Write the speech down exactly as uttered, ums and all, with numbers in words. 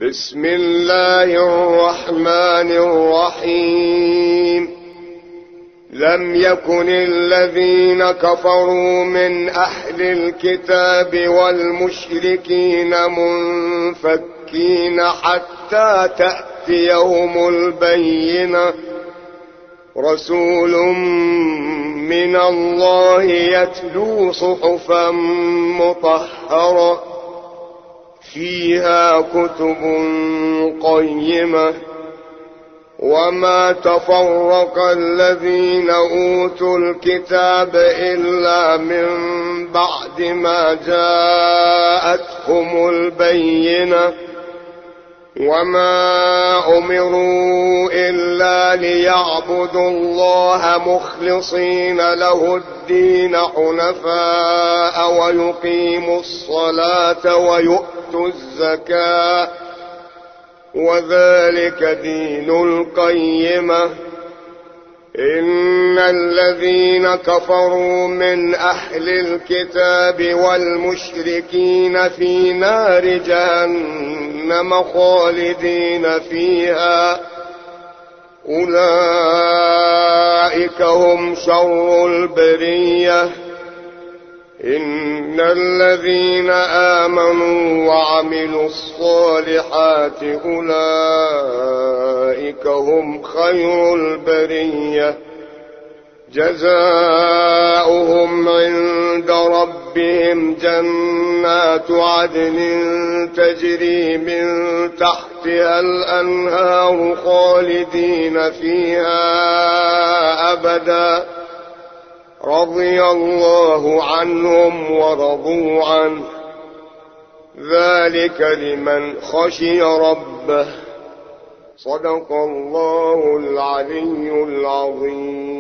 بسم الله الرحمن الرحيم. لم يكن الذين كفروا من أهل الكتاب والمشركين منفكين حتى تأتيهم البينة، رسول من الله يتلو صحفا مطهرة فيها كتب قيمة. وما تفرق الذين أوتوا الكتاب إلا من بعد ما جاءتهم البينة، وما أمروا إلا ليعبدوا الله مخلصين له الدين حنفاء ويقيموا الصلاة ويؤتوا الزكاة، وذلك دين القيمة. إن الذين كفروا من أهل الكتاب والمشركين في نار جهنم خالدين فيها، أولئك هم شر البرية. إن الذين آمنوا وعملوا الصالحات أولئك هم خير البرية، جزاؤهم عند ربهم جنات عدن تجري من تحتها الأنهار خالدين فيها أبدا، رضي الله عنهم ورضوا عنه، ذلك لمن خشي ربه. صدق الله العلي العظيم.